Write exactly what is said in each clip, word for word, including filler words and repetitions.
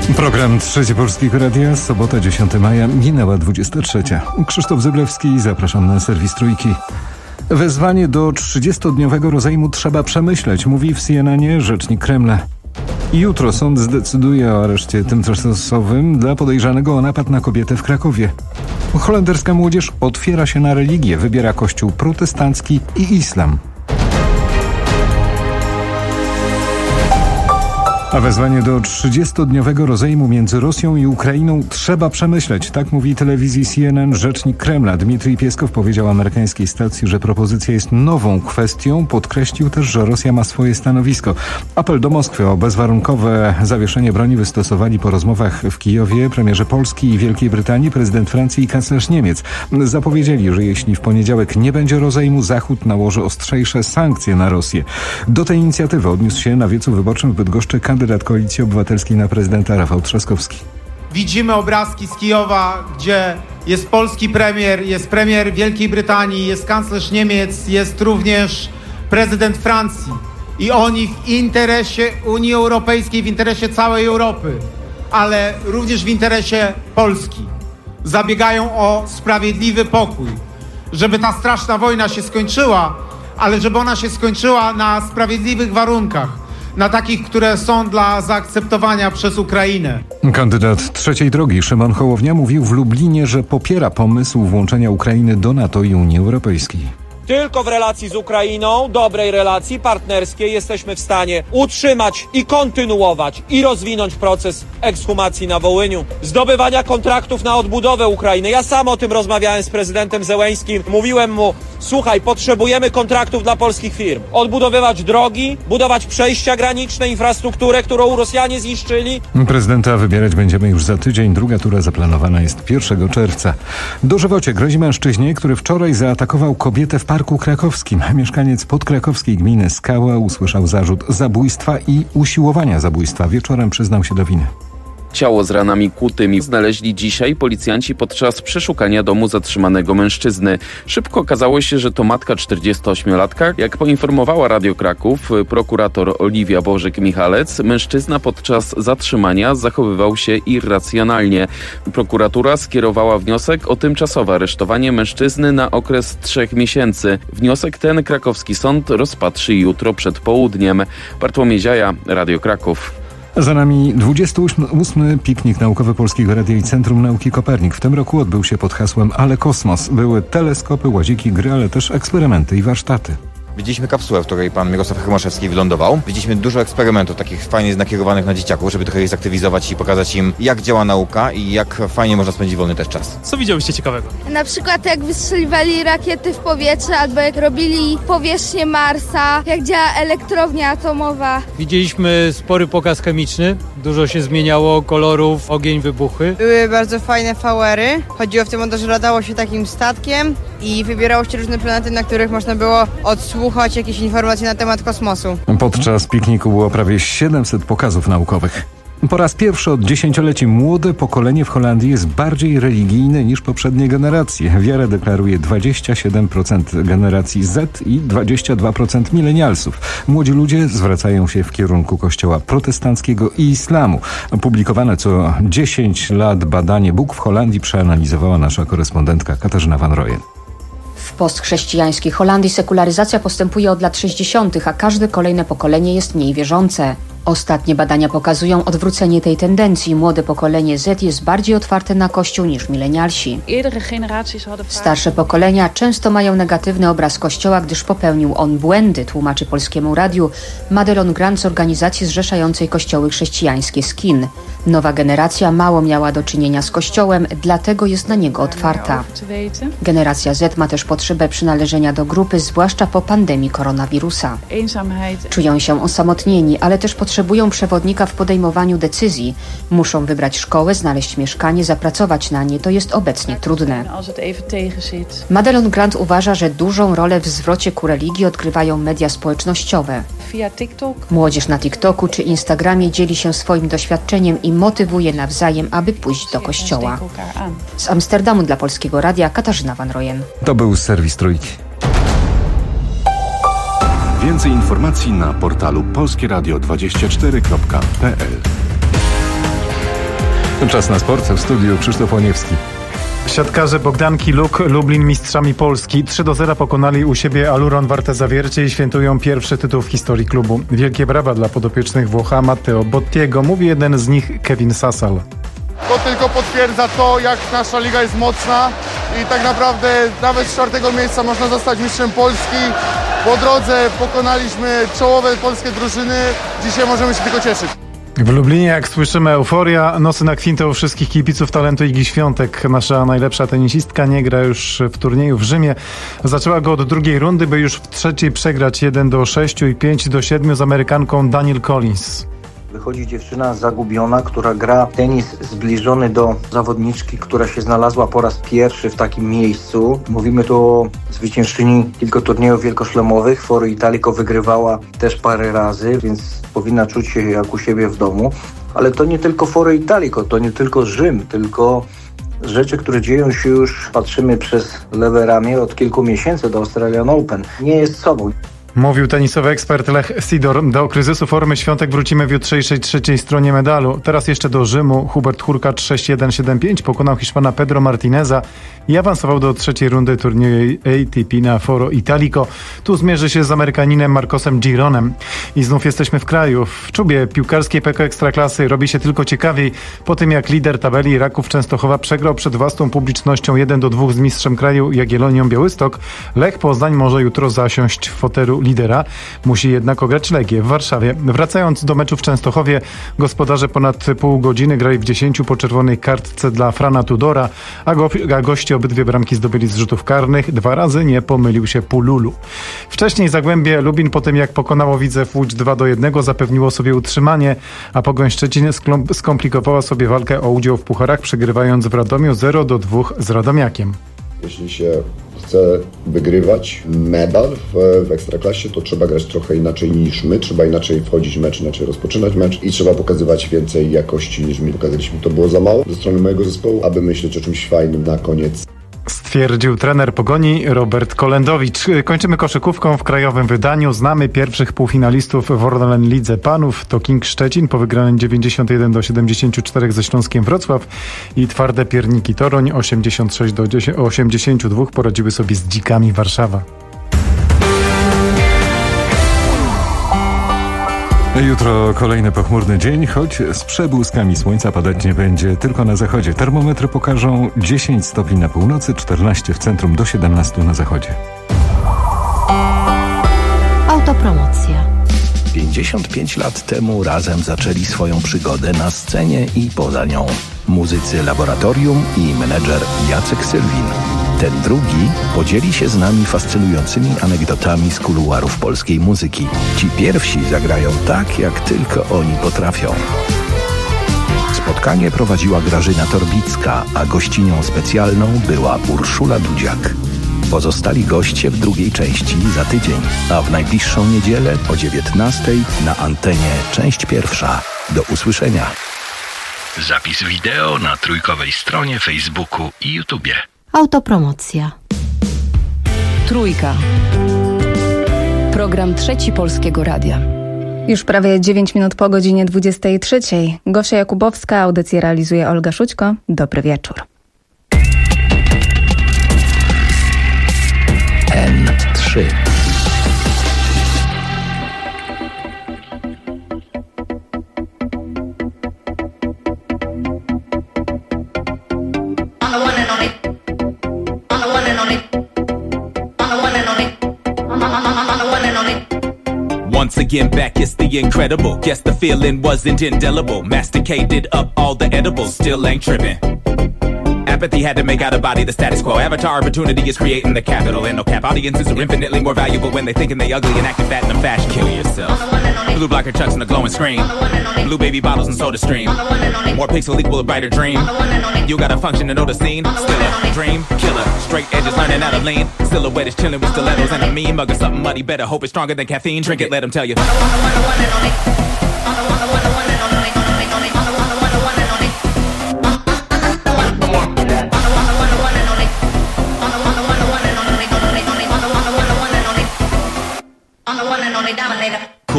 Program Trzeci Polskiego Radia, sobota dziesiątego maja, minęła dwudziesta trzecia. Krzysztof Zyblewski, zapraszam na serwis Trójki. Wezwanie do trzydziestodniowego rozejmu trzeba przemyśleć, mówi w C N N ie rzecznik Kremla. Jutro sąd zdecyduje o areszcie tymczasowym dla podejrzanego o napad na kobietę w Krakowie. Holenderska młodzież otwiera się na religię, wybiera kościół protestancki i islam. A wezwanie do trzydziestodniowego rozejmu między Rosją i Ukrainą trzeba przemyśleć. Tak mówi telewizji C N N rzecznik Kremla. Dmitrij Pieskow powiedział amerykańskiej stacji, że propozycja jest nową kwestią. Podkreślił też, że Rosja ma swoje stanowisko. Apel do Moskwy o bezwarunkowe zawieszenie broni wystosowali po rozmowach w Kijowie premierzy Polski i Wielkiej Brytanii, prezydent Francji i kanclerz Niemiec. Zapowiedzieli, że jeśli w poniedziałek nie będzie rozejmu, Zachód nałoży ostrzejsze sankcje na Rosję. Do tej inicjatywy odniósł się na wiecu wyborczym w Bydgoszczy kandydat Koalicji Obywatelskiej na prezydenta Rafał Trzaskowski. Widzimy obrazki z Kijowa, gdzie jest polski premier, jest premier Wielkiej Brytanii, jest kanclerz Niemiec, jest również prezydent Francji. I oni w interesie Unii Europejskiej, w interesie całej Europy, ale również w interesie Polski zabiegają o sprawiedliwy pokój. Żeby ta straszna wojna się skończyła, ale żeby ona się skończyła na sprawiedliwych warunkach. Na takich, które są dla zaakceptowania przez Ukrainę. Kandydat trzeciej drogi Szymon Hołownia mówił w Lublinie, że popiera pomysł włączenia Ukrainy do NATO i Unii Europejskiej. Tylko w relacji z Ukrainą, dobrej relacji partnerskiej, jesteśmy w stanie utrzymać i kontynuować i rozwinąć proces ekshumacji na Wołyniu, zdobywania kontraktów na odbudowę Ukrainy. Ja sam o tym rozmawiałem z prezydentem Zełeńskim. Mówiłem mu, słuchaj, potrzebujemy kontraktów dla polskich firm. Odbudowywać drogi, budować przejścia graniczne, infrastrukturę, którą Rosjanie zniszczyli. Prezydenta wybierać będziemy już za tydzień. Druga tura zaplanowana jest pierwszego czerwca. Dożywocie grozi mężczyźnie, który wczoraj zaatakował kobietę w Parku Krakowskim. Mieszkaniec podkrakowskiej gminy Skała usłyszał zarzut zabójstwa i usiłowania zabójstwa. Wieczorem przyznał się do winy. Ciało z ranami kutymi znaleźli dzisiaj policjanci podczas przeszukania domu zatrzymanego mężczyzny. Szybko okazało się, że to matka czterdziestoośmiolatka. Jak poinformowała Radio Kraków prokurator Oliwia Bożyk-Michalec, mężczyzna podczas zatrzymania zachowywał się irracjonalnie. Prokuratura skierowała wniosek o tymczasowe aresztowanie mężczyzny na okres trzech miesięcy. Wniosek ten krakowski sąd rozpatrzy jutro przed południem. Bartłomiej Ziaja, Radio Kraków. Za nami dwudziesty ósmy piknik naukowy Polskiego Radia i Centrum Nauki Kopernik. W tym roku odbył się pod hasłem Ale Kosmos. Były teleskopy, łaziki, gry, ale też eksperymenty i warsztaty. Widzieliśmy kapsułę, w której pan Mirosław Hermaszewski wylądował. Widzieliśmy dużo eksperymentów, takich fajnie nakierowanych na dzieciaków, żeby trochę ich zaktywizować i pokazać im, jak działa nauka i jak fajnie można spędzić wolny też czas. Co widziałyście ciekawego? Na przykład jak wystrzeliwali rakiety w powietrze, albo jak robili powierzchnię Marsa, jak działa elektrownia atomowa. Widzieliśmy spory pokaz chemiczny, dużo się zmieniało kolorów, ogień, wybuchy. Były bardzo fajne fauery. Chodziło w tym o to, że latało się takim statkiem i wybierało się różne planety, na których można było odsłuchać jakieś informacje na temat kosmosu. Podczas pikniku było prawie siedemset pokazów naukowych. Po raz pierwszy od dziesięcioleci młode pokolenie w Holandii jest bardziej religijne niż poprzednie generacje. Wiarę deklaruje dwadzieścia siedem procent generacji Z i dwadzieścia dwa procent milenialsów. Młodzi ludzie zwracają się w kierunku kościoła protestanckiego i islamu. Publikowane co dziesięć lat badanie Bóg w Holandii przeanalizowała nasza korespondentka Katarzyna Van Rooyen. W postchrześcijańskiej Holandii sekularyzacja postępuje od lat sześćdziesiątych, a każde kolejne pokolenie jest mniej wierzące. Ostatnie badania pokazują odwrócenie tej tendencji. Młode pokolenie Z jest bardziej otwarte na Kościół niż milenialsi. Starsze pokolenia często mają negatywny obraz Kościoła, gdyż popełnił on błędy, tłumaczy Polskiemu Radiu Madelon Grant z organizacji zrzeszającej kościoły chrześcijańskie Skin. Nowa generacja mało miała do czynienia z Kościołem, dlatego jest na niego otwarta. Generacja Z ma też potrzebę przynależenia do grupy, zwłaszcza po pandemii koronawirusa. Czują się osamotnieni, ale też potrzebują przewodnika w podejmowaniu decyzji. Muszą wybrać szkołę, znaleźć mieszkanie, zapracować na nie. To jest obecnie trudne. Madelon Grant uważa, że dużą rolę w zwrocie ku religii odgrywają media społecznościowe. Młodzież na TikToku czy Instagramie dzieli się swoim doświadczeniem i motywuje nawzajem, aby pójść do kościoła. Z Amsterdamu dla Polskiego Radia Katarzyna Van Rooyen. To był serwis Trójki. Więcej informacji na portalu polskieradio dwadzieścia cztery kropka p l. Czas na sport. W studiu Krzysztof Łoniewski. Siatkarze Bogdanki Luk Lublin mistrzami Polski. trzy do zera pokonali u siebie Aluron Warte Zawiercie i świętują pierwszy tytuł w historii klubu. Wielkie brawa dla podopiecznych Włocha Matteo Bottiego, mówi jeden z nich Kevin Sassal. To tylko potwierdza to, jak nasza liga jest mocna i tak naprawdę nawet z czwartego miejsca można zostać mistrzem Polski. Po drodze pokonaliśmy czołowe polskie drużyny. Dzisiaj możemy się tylko cieszyć. W Lublinie, jak słyszymy, euforia, nosy na kwintę u wszystkich kibiców talentu Igi Świątek. Nasza najlepsza tenisistka nie gra już w turnieju w Rzymie. Zaczęła go od drugiej rundy, by już w trzeciej przegrać jeden do sześciu i pięć do siedmiu z Amerykanką Danielle Collins. Wychodzi dziewczyna zagubiona, która gra tenis zbliżony do zawodniczki, która się znalazła po raz pierwszy w takim miejscu. Mówimy tu o zwyciężczyni kilku turniejów wielkoszlemowych. Foro Italico wygrywała też parę razy, więc powinna czuć się jak u siebie w domu. Ale to nie tylko Foro Italico, to nie tylko Rzym, tylko rzeczy, które dzieją się już, patrzymy przez lewe ramię od kilku miesięcy do Australian Open. Nie jest sobą. Mówił tenisowy ekspert Lech Sidor. Do kryzysu formy Świątek wrócimy w jutrzejszej trzeciej stronie medalu. Teraz jeszcze do Rzymu. Hubert Hurkacz sześć jeden siedem pięć pokonał Hiszpana Pedro Martineza i awansował do trzeciej rundy turnieju A T P na Foro Italico. Tu zmierzy się z Amerykaninem Marcosem Gironem. I znów jesteśmy w kraju. W czubie piłkarskiej P K Ekstraklasy robi się tylko ciekawiej po tym, jak lider tabeli Raków Częstochowa przegrał przed własną publicznością jeden do dwóch z mistrzem kraju Jagiellonią Białystok. Lech Poznań może jutro zasiąść w fotelu lidera. Musi jednak ograć Legię w Warszawie. Wracając do meczu w Częstochowie, gospodarze ponad pół godziny grali w dziesięciu po czerwonej kartce dla Frana Tudora, a, go, a goście obydwie bramki zdobyli z rzutów karnych. Dwa razy nie pomylił się Pululu. Wcześniej Zagłębie Lubin po tym, jak pokonało Widzew Łódź dwa do jednego, zapewniło sobie utrzymanie, a Pogoń Szczecin skomplikowała sobie walkę o udział w pucharach, przegrywając w Radomiu zero do dwóch z Radomiakiem. Jeśli się chce wygrywać medal w, w Ekstraklasie, to trzeba grać trochę inaczej niż my, trzeba inaczej wchodzić w mecz, inaczej rozpoczynać mecz i trzeba pokazywać więcej jakości niż my pokazaliśmy. To było za mało ze strony mojego zespołu, aby myśleć o czymś fajnym na koniec. Stwierdził trener Pogoni Robert Kolendowicz. Kończymy koszykówką w krajowym wydaniu. Znamy pierwszych półfinalistów w Orlen Lidze Panów. To King Szczecin po wygranym dziewięćdziesiąt jeden do siedemdziesięciu czterech ze Śląskiem Wrocław i Twarde Pierniki Toruń osiemdziesiąt sześć do osiemdziesięciu dwóch poradziły sobie z Dzikami Warszawa. Jutro kolejny pochmurny dzień, choć z przebłyskami słońca padać nie będzie tylko na zachodzie. Termometry pokażą dziesięć stopni na północy, czternaście w centrum, do siedemnastu na zachodzie. Autopromocja. pięćdziesiąt pięć lat temu razem zaczęli swoją przygodę na scenie i poza nią. Muzycy Laboratorium i menedżer Jacek Sylwin. Ten drugi podzieli się z nami fascynującymi anegdotami z kuluarów polskiej muzyki. Ci pierwsi zagrają tak, jak tylko oni potrafią. Spotkanie prowadziła Grażyna Torbicka, a gościnią specjalną była Urszula Dudziak. Pozostali goście w drugiej części za tydzień, a w najbliższą niedzielę o dziewiętnastej na antenie część pierwsza. Do usłyszenia. Zapis wideo na trójkowej stronie Facebooku i YouTubie. Autopromocja. Trójka. Program Trzeci Polskiego Radia. Już prawie dziewięć minut po godzinie dwudziestej trzeciej. Gosia Jakubowska, audycję realizuje Olga Szućko. Dobry wieczór. N trzy. Once again back, it's the incredible. Guess the feeling wasn't indelible. Masticated up all the edibles, still ain't tripping. Apathy had to make out a body the status quo. Avatar opportunity is creating the capital. And no cap audiences are infinitely more valuable when they thinking they ugly and acting fat in a fashion. Kill yourself. Blue blocker chucks and a glowing screen. Blue baby bottles and soda stream. More pixel equal a brighter dream. You gotta function to know the scene. Still a dream killer. Straight edges learning how to lean. Silhouette is chilling with stilettos and a mean mug or something muddy. Better hope it's stronger than caffeine. Drink it, let them tell you.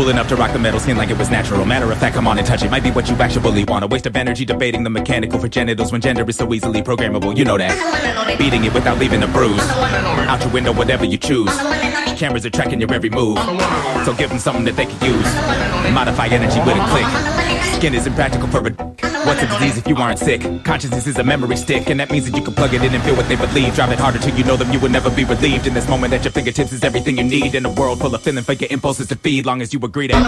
Cool enough to rock the metal skin like it was natural. Matter of fact, come on and touch it. Might be what you actually want. A waste of energy debating the mechanical for genitals when gender is so easily programmable. You know that. Beating it without leaving a bruise. Out your window, whatever you choose. Cameras are tracking your every move. So give them something that they can use. And modify energy with a click. Skin is impractical for a... What's a disease if you aren't sick? Consciousness is a memory stick, and that means that you can plug it in and feel what they believe. Drive it harder till you know them, you will never be relieved. In this moment at your fingertips is everything you need. In a world full of feeling for your impulses to feed. Long as you agree that...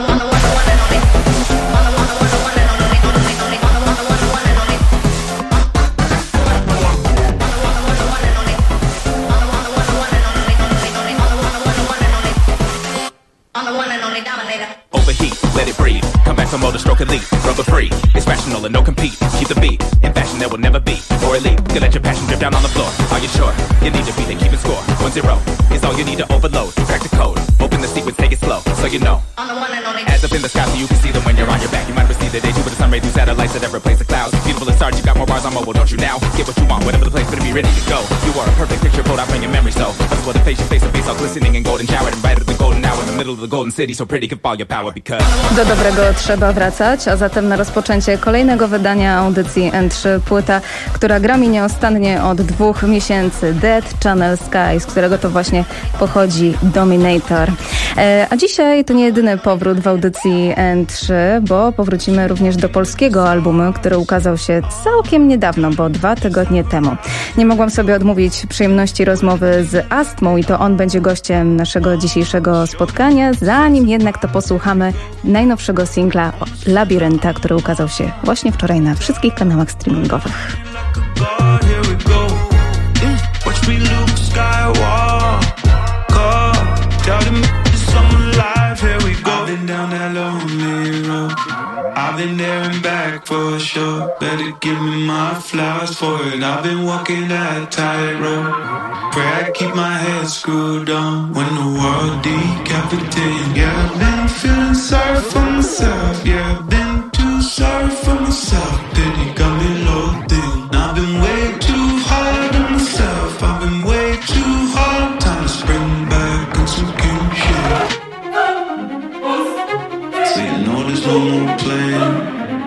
Overheat, let it breathe. Come back for more to stroke elite. Rubber free, it's rational and no compete. Keep the beat, in fashion there will never be. Or elite, you let your passion drip down on the floor. Are you sure? You need to beat and keep it score. One zero is all you need to overload. Crack the code, open the sequence, take it slow. So you know, as up in the sky so you can see them when you're on your back. You might receive the day two with the sun ray through satellites that ever replace the clouds. Beautiful as stars, you got more bars on mobile, don't you now? Get what you want, whatever the place, better be ready to go. You are a perfect picture, pulled out from your memory, so that's what the face, your face, a face all glistening and golden showered and brighter than golden hour in the middle of the golden city, so pretty can fall your power because... Do dobrego trzeba wracać, a zatem na rozpoczęcie kolejnego wydania audycji N trzy płyta, która gra mi nieustannie od dwóch miesięcy. Dead Channel Sky, z którego to właśnie pochodzi Dominator. E, a dzisiaj to nie jedyny powrót w audycji N trzy, bo powrócimy również do polskiego albumu, który ukazał się całkiem niedawno, bo dwa tygodnie temu. Nie mogłam sobie odmówić przyjemności rozmowy z Astmą i to on będzie gościem naszego dzisiejszego spotkania. Zanim jednak to posłuchamy najnowszego singla Labirynta, który ukazał się właśnie wczoraj na wszystkich kanałach streamingowych. I've been there and back for sure. Better give me my flowers for it. I've been walking that tightrope. Pray I keep my head screwed on when the world decapitated. Yeah, I've been feeling sorry for myself. Yeah, I've been too sorry for myself. Pity got me low thing. I've been way too hard on myself. I've been way too hard. Time to spring back on some cute shit. So you know there's no more playing.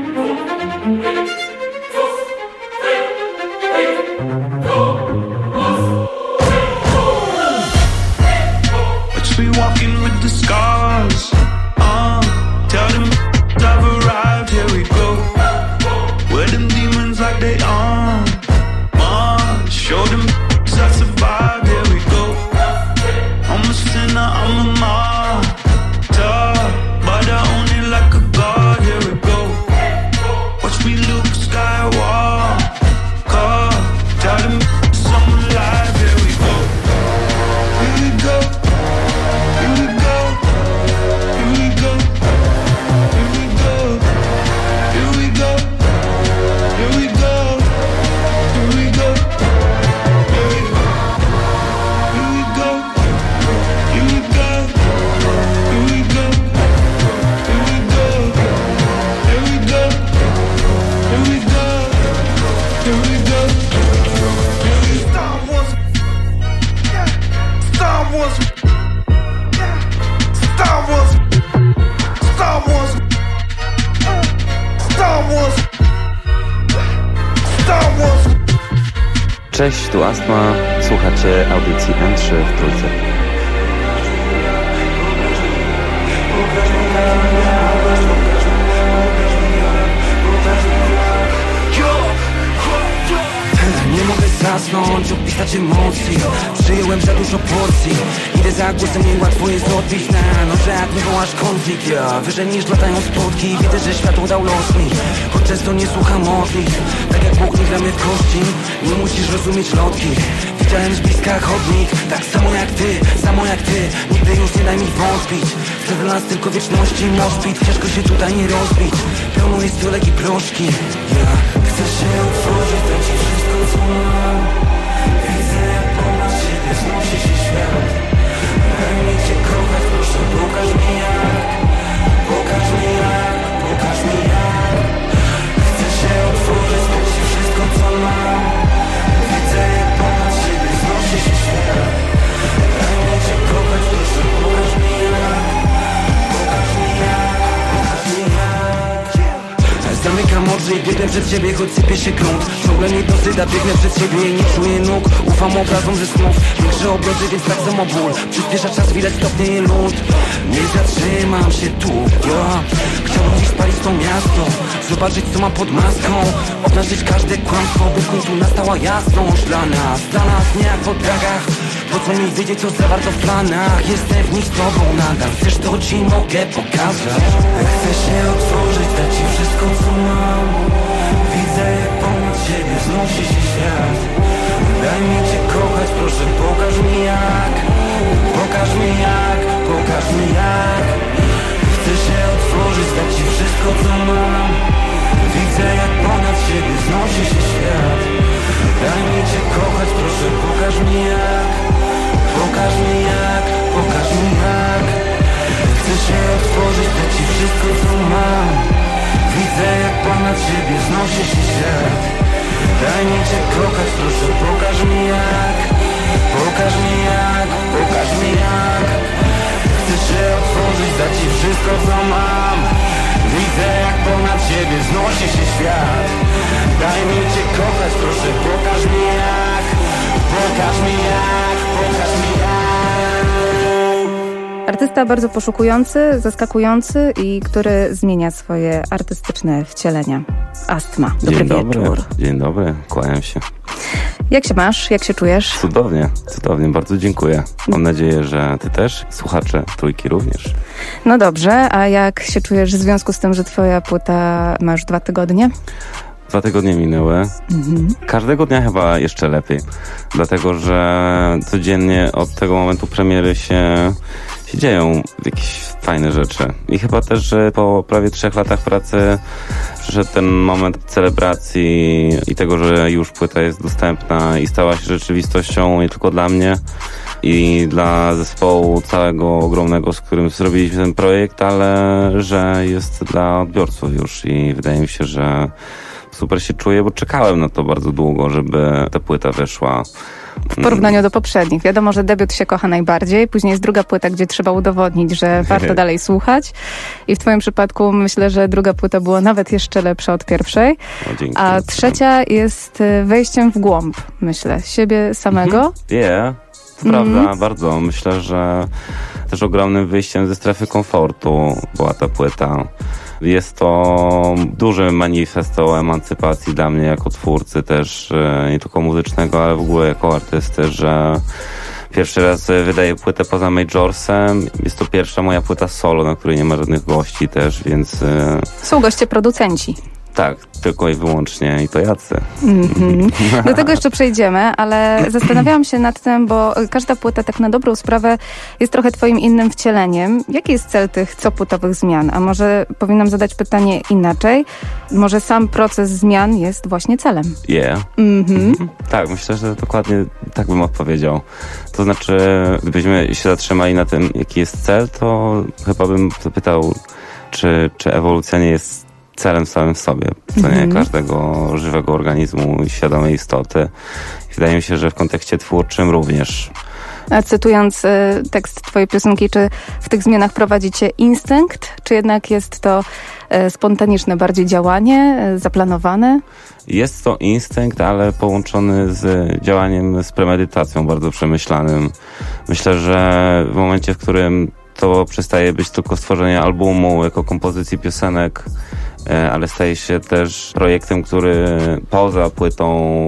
Watch me walking with the scars. Uh, tell them I've arrived, here we go. Where them demons like they on. Uh, show them I survived, here we go. I'm a sinner, I'm a martyr, but I own it like a god, here we go. Watch me Luke Skywalker. Tell them I'm alive, here we go. Here we go. Here we go. Here we go. Here we go. Here we go. Here we go. Here we go. Here we go. Here we go. Here we go. Here we go. Here we go. Here we go. Here we go. Here we go. Star Wars. Star Wars. Star Wars. Star Wars. Star Wars. Star Wars. Cześć, tu Astma. Słuchacie audycji N trzy w Trójce. Nie mogę zasnąć, opisać emocji. Przyjąłem za dużo porcji. Idę za głosem, niełatwo jest odbić na noże, jak wywołasz konflikt. Ja wyżej niż latają spotki. Widzę, że światło dał los mi, choć często nie słucham modlitw. Tak jak Bóg nie gramy w kości, nie musisz rozumieć lotki. Widziałem z bliska chodnik, tak samo jak ty, samo jak ty. Nigdy już nie daj mi wątpić. Chcę dla nas tylko wieczności mospit. Ciężko się tutaj nie rozbić. Pełno jest stolek i proszki. Ja chcę się otworzyć, dać ci wszystko co mam. Widzę jak ponad siebie wznosi się świat. Pragnę cię kochać, proszę pokaż mi jak. Pokaż mi jak, pokaż mi jak. Chcę się otworzyć, dać ci wszystko co mam. Widzę jak ponad siebie wznosi się świat. Pragnę cię kochać, proszę pokaż mi jak. Pokaż mi jak. Zamykam oczy i biegnę przed siebie, choć sypie się grunt. Ciągle nie dosyda, biegnę przed siebie i nie czuję nóg. Ufam obrazom ze snów, większe obroty, więc tak samo ból. Przyspiesza czas, widać stopnieje lód. Nie zatrzymam się tu, ja chciałbym dziś spalić to miasto, zobaczyć co mam pod maską, obnażyć każde kłamstwo, by w końcu nastała jasność dla nas. Dla nas nie jak po dragach, po co mi wiedzieć co zawarto w planach. Jestem w nich z tobą nadal, chcesz to ci mogę pokazać. Chcę się otworzyć, dać ci wszystko co mam. Widzę jak ponad siebie wznosi się świat. Daj mi cię kochać, proszę pokaż mi jak. Pokaż mi jak, pokaż mi jak. Chcę się otworzyć, dać ci wszystko co mam. Widzę jak ponad siebie wznosi się świat. Daj mi cię kochać, proszę pokaż mi jak. Pokaż mi jak, pokaż mi jak. Chcę się otworzyć, dać ci wszystko co mam. Widzę jak ponad siebie wznosi się świat. Daj mi cię kochać, proszę pokaż mi jak. Pokaż mi jak, pokaż mi jak. Chcę się otworzyć, dać ci wszystko co mam. Widzę jak ponad siebie wznosi się świat. Daj mi cię kochać, proszę pokaż mi jak. Pokaż mi jak, pokaż mi jak. Artysta bardzo poszukujący, zaskakujący i który zmienia swoje artystyczne wcielenia. Astma. Dobry Dzień dobry. wieczór. Dzień dobry, kłaniam się. Jak się masz? Jak się czujesz? Cudownie, cudownie, bardzo dziękuję. Mam nadzieję, że ty też, słuchacze Trójki również. No dobrze, a jak się czujesz w związku z tym, że twoja płyta ma już dwa tygodnie? Dwa tygodnie minęły. Mhm. Każdego dnia chyba jeszcze lepiej. Dlatego, że codziennie od tego momentu premiery się, się dzieją jakieś fajne rzeczy. I chyba też, że po prawie trzech latach pracy przyszedł ten moment celebracji i tego, że już płyta jest dostępna i stała się rzeczywistością nie tylko dla mnie i dla zespołu całego ogromnego, z którym zrobiliśmy ten projekt, ale że jest dla odbiorców już i wydaje mi się, że super się czuję, bo czekałem na to bardzo długo, żeby ta płyta wyszła. W porównaniu do poprzednich. Wiadomo, że debiut się kocha najbardziej, później jest druga płyta, gdzie trzeba udowodnić, że warto dalej słuchać. I w twoim przypadku myślę, że druga płyta była nawet jeszcze lepsza od pierwszej. O, dzięki. A trzecia jest wejściem w głąb, myślę, siebie samego. Nie, yeah, to mm. prawda, bardzo. Myślę, że też ogromnym wyjściem ze strefy komfortu była ta płyta. Jest to duży manifest o emancypacji dla mnie jako twórcy też, nie tylko muzycznego, ale w ogóle jako artysty, że pierwszy raz wydaję płytę poza majorsem. Jest to pierwsza moja płyta solo, na której nie ma żadnych gości też, więc... Są goście producenci. Tak, tylko i wyłącznie i to jacy. Mm-hmm. Do tego jeszcze przejdziemy, ale zastanawiałam się nad tym, bo każda płyta tak na dobrą sprawę jest trochę twoim innym wcieleniem. Jaki jest cel tych copłytowych zmian? A może powinnam zadać pytanie inaczej? Może sam proces zmian jest właśnie celem? Yeah. Mm-hmm. Tak, myślę, że dokładnie tak bym odpowiedział. To znaczy, gdybyśmy się zatrzymali na tym, jaki jest cel, to chyba bym zapytał, czy, czy ewolucja nie jest celem samym w sobie, co nie mm-hmm. każdego żywego organizmu i świadomej istoty. I wydaje mi się, że w kontekście twórczym również. A cytując y, tekst twojej piosenki, czy w tych zmianach prowadzi cię instynkt, czy jednak jest to y, spontaniczne bardziej działanie, y, zaplanowane? Jest to instynkt, ale połączony z działaniem, z premedytacją bardzo przemyślanym. Myślę, że w momencie, w którym to przestaje być tylko stworzenie albumu jako kompozycji piosenek, ale staje się też projektem, który poza płytą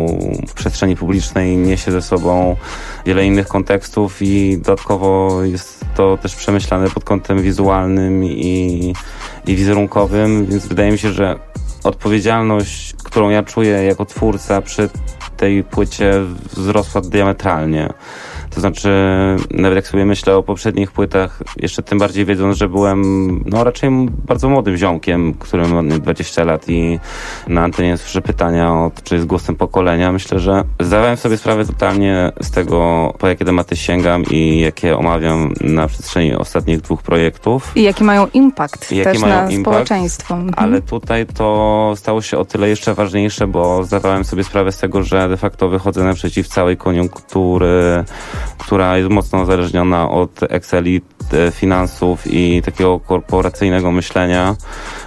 w przestrzeni publicznej niesie ze sobą wiele innych kontekstów i dodatkowo jest to też przemyślane pod kątem wizualnym i, i wizerunkowym, więc wydaje mi się, że odpowiedzialność, którą ja czuję jako twórca przy tej płycie wzrosła diametralnie. To znaczy, nawet jak sobie myślę o poprzednich płytach, jeszcze tym bardziej wiedząc, że byłem no raczej bardzo młodym ziomkiem, który ma dwadzieścia lat i na antenie słyszę pytania o to, czy jest głosem pokolenia. Myślę, że zdawałem sobie sprawę totalnie z tego, po jakie tematy sięgam i jakie omawiam na przestrzeni ostatnich dwóch projektów. I jaki mają impact I też mają na impact, społeczeństwo. Mhm. Ale tutaj to stało się o tyle jeszcze ważniejsze, bo zdawałem sobie sprawę z tego, że de facto wychodzę naprzeciw całej koniunktury, która jest mocno uzależniona od Exceli, finansów i takiego korporacyjnego myślenia,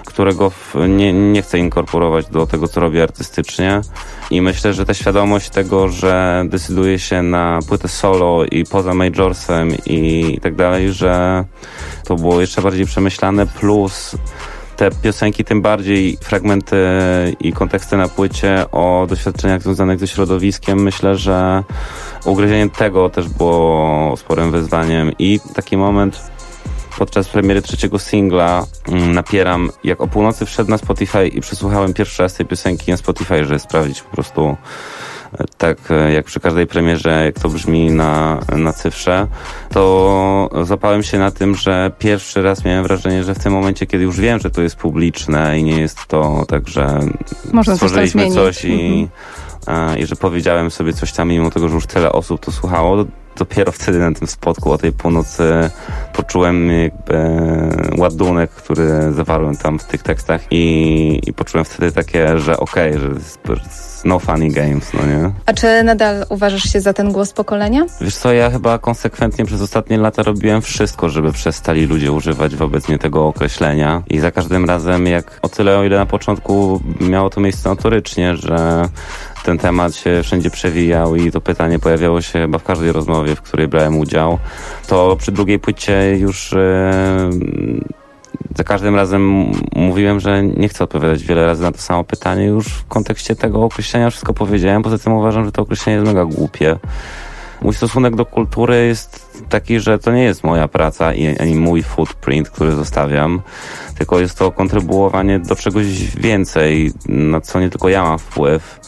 którego w, nie, nie chcę inkorporować do tego, co robię artystycznie. I myślę, że ta świadomość tego, że decyduje się na płytę solo i poza majorsem i, i tak dalej, że to było jeszcze bardziej przemyślane, plus te piosenki, tym bardziej fragmenty i konteksty na płycie o doświadczeniach związanych ze środowiskiem. Myślę, że ugryzienie tego też było sporym wyzwaniem i taki moment podczas premiery trzeciego singla napieram, jak o północy wszedł na Spotify i przesłuchałem pierwszy raz tej piosenki na Spotify, żeby sprawdzić po prostu tak jak przy każdej premierze, jak to brzmi na, na cyfrze, to złapałem się na tym, że pierwszy raz miałem wrażenie, że w tym momencie, kiedy już wiem, że to jest publiczne i nie jest to tak, że można stworzyliśmy coś, coś i, mhm. i że powiedziałem sobie coś tam, mimo tego, że już tyle osób to słuchało, dopiero wtedy na tym spotku o tej północy poczułem jakby ładunek, który zawarłem tam w tych tekstach i, i poczułem wtedy takie, że okej, okay, że jest no funny games, no nie? A czy nadal uważasz się za ten głos pokolenia? Wiesz co, ja chyba konsekwentnie przez ostatnie lata robiłem wszystko, żeby przestali ludzie używać wobec mnie tego określenia i za każdym razem, jak o tyle, o ile na początku miało to miejsce notorycznie, że ten temat się wszędzie przewijał i to pytanie pojawiało się chyba w każdej rozmowie, w której brałem udział, to przy drugiej płycie już yy, za każdym razem mówiłem, że nie chcę odpowiadać wiele razy na to samo pytanie. Już w kontekście tego określenia wszystko powiedziałem, poza tym uważam, że to określenie jest mega głupie. Mój stosunek do kultury jest taki, że to nie jest moja praca i ani mój footprint, który zostawiam, tylko jest to kontrybuowanie do czegoś więcej, na co nie tylko ja mam wpływ.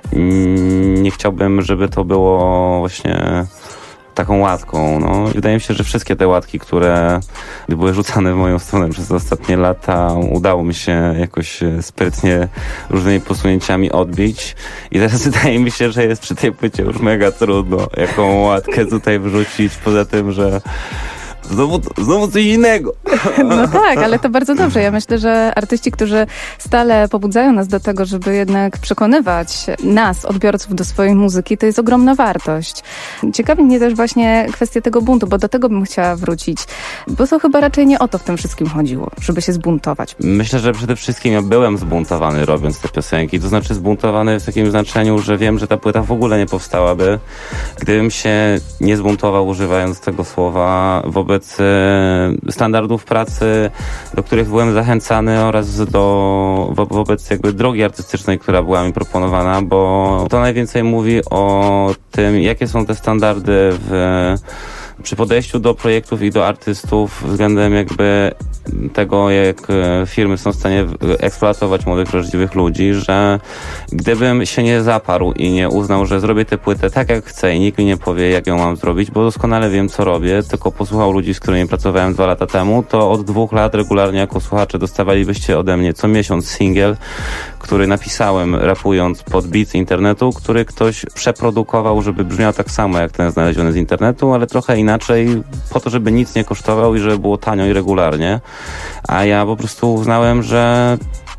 Nie chciałbym, żeby to było właśnie taką łatką. No. Wydaje mi się, że wszystkie te łatki, które były rzucane w moją stronę przez ostatnie lata, udało mi się jakoś sprytnie różnymi posunięciami odbić. I teraz wydaje mi się, że jest przy tej płycie już mega trudno jaką łatkę tutaj wrzucić, poza tym, że Znowu, znowu coś innego. No tak, ale to bardzo dobrze. Ja myślę, że artyści, którzy stale pobudzają nas do tego, żeby jednak przekonywać nas, odbiorców, do swojej muzyki, to jest ogromna wartość. Ciekawi mnie też właśnie kwestia tego buntu, bo do tego bym chciała wrócić. Bo to chyba raczej nie o to w tym wszystkim chodziło, żeby się zbuntować. Myślę, że przede wszystkim ja byłem zbuntowany robiąc te piosenki. To znaczy zbuntowany w takim znaczeniu, że wiem, że ta płyta w ogóle nie powstałaby, gdybym się nie zbuntował, używając tego słowa, wobec standardów pracy, do których byłem zachęcany, oraz do wo, wobec jakby drogi artystycznej, która była mi proponowana, bo to najwięcej mówi o tym, jakie są te standardy w przy podejściu do projektów i do artystów względem jakby tego, jak firmy są w stanie eksploatować młodych, wrażliwych ludzi, że gdybym się nie zaparł i nie uznał, że zrobię tę płytę tak jak chcę i nikt mi nie powie, jak ją mam zrobić, bo doskonale wiem, co robię, tylko posłuchał ludzi, z którymi pracowałem dwa lata temu, to od dwóch lat regularnie jako słuchacze dostawalibyście ode mnie co miesiąc singiel, który napisałem rapując pod beat z internetu, który ktoś przeprodukował, żeby brzmiał tak samo jak ten znaleziony z internetu, ale trochę inaczej, po to, żeby nic nie kosztował i żeby było tanio i regularnie. A ja po prostu uznałem, że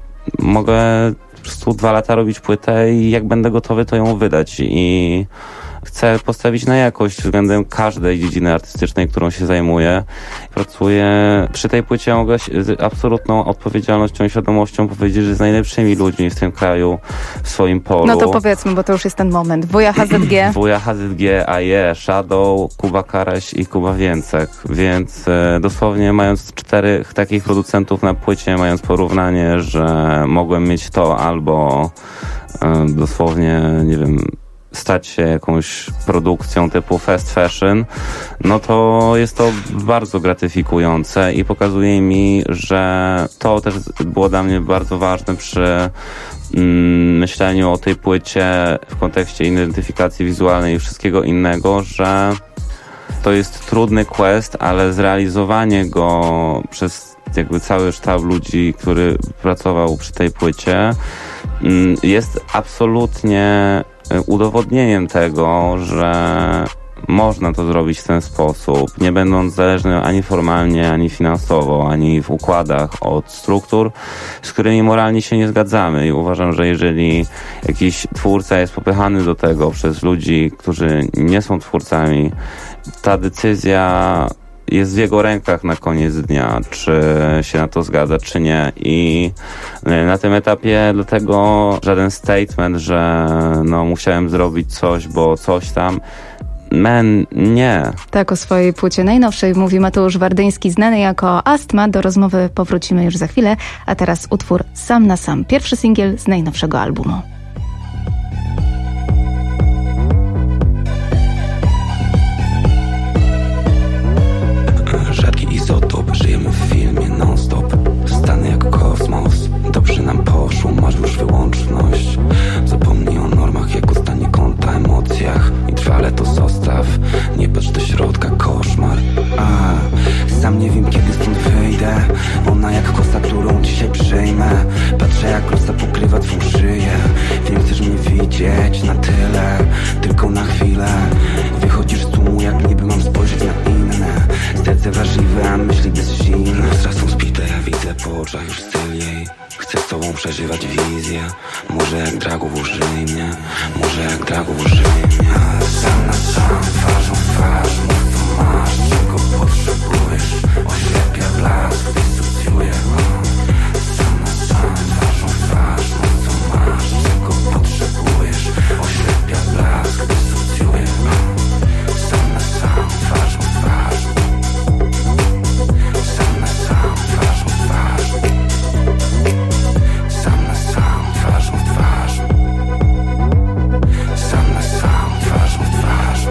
mogę po prostu dwa lata robić płytę i jak będę gotowy, to ją wydać. I chcę postawić na jakość względem każdej dziedziny artystycznej, którą się zajmuję. Pracuję przy tej płycie, mogę z absolutną odpowiedzialnością i świadomością powiedzieć, że z najlepszymi ludźmi w tym kraju w swoim polu. No to powiedzmy, bo to już jest ten moment. Wuja H Z G. Wuja H Z G, A J E, Shadow, Kuba Karaś i Kuba Więcek. Więc e, dosłownie mając czterech takich producentów na płycie, mając porównanie, że mogłem mieć to albo e, dosłownie, nie wiem, stać się jakąś produkcją typu fast fashion, no to jest to bardzo gratyfikujące i pokazuje mi, że to też było dla mnie bardzo ważne przy mm, myśleniu o tej płycie w kontekście identyfikacji wizualnej i wszystkiego innego, że to jest trudny quest, ale zrealizowanie go przez jakby cały sztab ludzi, który pracował przy tej płycie, mm, jest absolutnie udowodnieniem tego, że można to zrobić w ten sposób, nie będąc zależnym ani formalnie, ani finansowo, ani w układach od struktur, z którymi moralnie się nie zgadzamy. I uważam, że jeżeli jakiś twórca jest popychany do tego przez ludzi, którzy nie są twórcami, ta decyzja jest w jego rękach na koniec dnia, czy się na to zgadza, czy nie. I na tym etapie dlatego żaden statement, że no musiałem zrobić coś, bo coś tam. Men, nie. Tak o swojej płycie najnowszej mówi Mateusz Wardyński, znany jako Astma. Do rozmowy powrócimy już za chwilę, a teraz utwór Sam na Sam, pierwszy singiel z najnowszego albumu. Rzadki izotop, żyjemy w filmie non-stop. Stany jak kosmos, dobrze nam poszło, masz już wyłączność. Zapomnij o normach, jak ustanie konta, emocjach i trwale to zostaw. Nie patrz do środka, koszmar. A, sam nie wiem kiedy stąd wyjdę. Ona jak kosa, którą dzisiaj przejmę. Patrzę jak rosa pokrywa twą szyję. Wiem, chcesz mnie widzieć na tyle, tylko na chwilę. Wychodzisz z tłumu, jak niby mam spojrzeć na inne. Serce wrażliwe, a myśli bezsilne. Nostra są spite, ja widzę po oczach już styl jej. Chcę z tobą przeżywać wizję. Może jak dragów użyj mnie. Może jak dragów użyj mnie. Sam na sam, twarzą w twarz. Mów co masz, czego potrzebujesz. Oślepia blask, dysocjuje. Sam na sam, twarzą w twarz. Mów co masz, czego potrzebujesz. Oślepia blask, dysocjuje. Sam na sam, twarzą w twarz. Sam na sam, twarzą w twarz. Sam na sam, twarzą w twarz. Sam na sam, twarzą w twarz.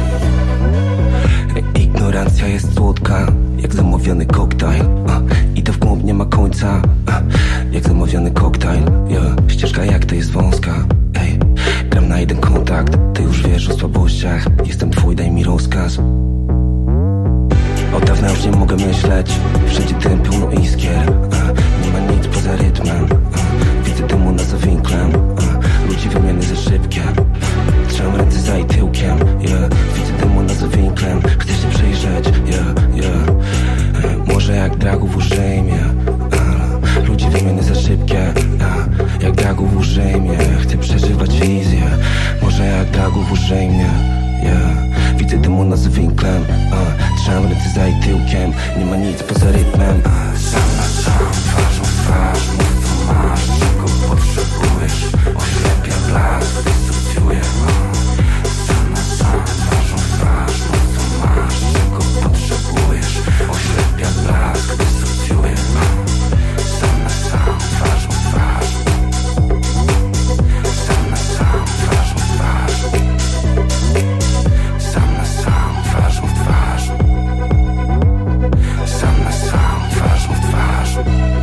Ignorancja jest słodka, jak zamawiany koktajl. Idę w głąb, nie ma końca, jak zamawiany koktajl. Yeah. Ścieżka jak to jest wąska. Ej, gram na jeden kontakt. Ty już wiesz o słabościach. Jestem twój, daj mi rozkaz. Od dawna już nie mogę myśleć. Wszędzie dym pełno iskier. Nie ma nic poza rytmem. Widzę dymu na za winklem. Ludzi wymiany za szybkie. Trzymam ręce za i tyłkiem. Yeah. Widzę dymu na za winklem. Chcę się przyjrzeć. Yeah, yeah. Może jak dragów użyj mnie. Ludzi wymiany za szybkie. Jak dragów użyj mnie. Chcę przeżywać wizję. Może jak dragów użyj mnie. Yeah. Widzę dymu na za winklem. uh, Trzymam ręce za i tyłkiem. Nie ma nic poza rytmem. uh, Sam na sam, twarzą w twarz. Mów co masz, czego potrzebujesz. Oślepia blask, dysocjuje. uh, Sam na sam, twarzą w twarz. Mów co masz, czego potrzebujesz. Oślepia blask, dysocjuje. uh, Sam na sam, twarzą w twarz. Sam na sam, twarzą w twarz. Sam na sam, twarzą w twarz. Sam na sam, twarzą w twarz.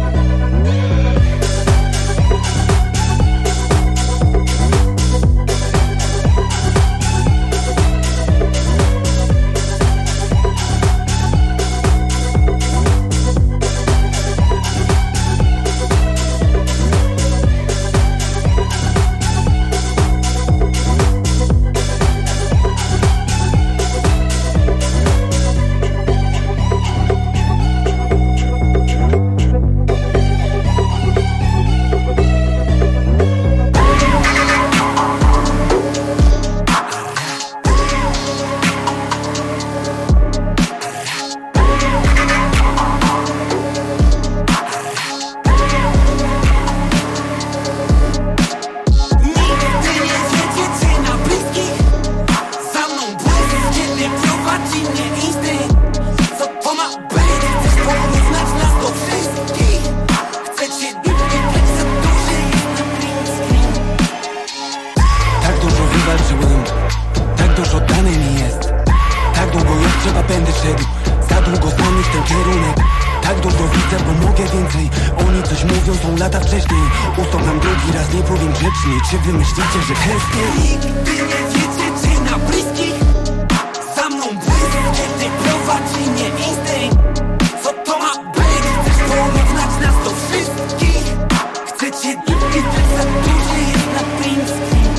Czy wy myślicie, że tęsknię? Nigdy nie wiecie, czy na bliskich za mną błysk, kiedy prowadzi mnie instynkt. Co to ma być? Chcesz porównać nas do wszystkich? Chcecie nigdy tak za duży jest na print screen.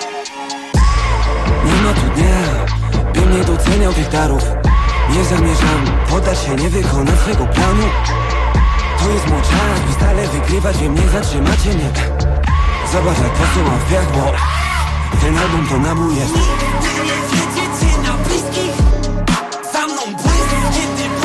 Nie ma tu dnia, bym nie doceniał tych darów. Nie zamierzam poddać się, nie wykonać swego planu. To jest mój czas, by stale wygrywać, wiem, nie zatrzymacie mnie. Zobacz jak posyłam w piach, bo ten album to nabój jest. Nigdy nie wiecie, czy na bliskich za mną błysk, kiedy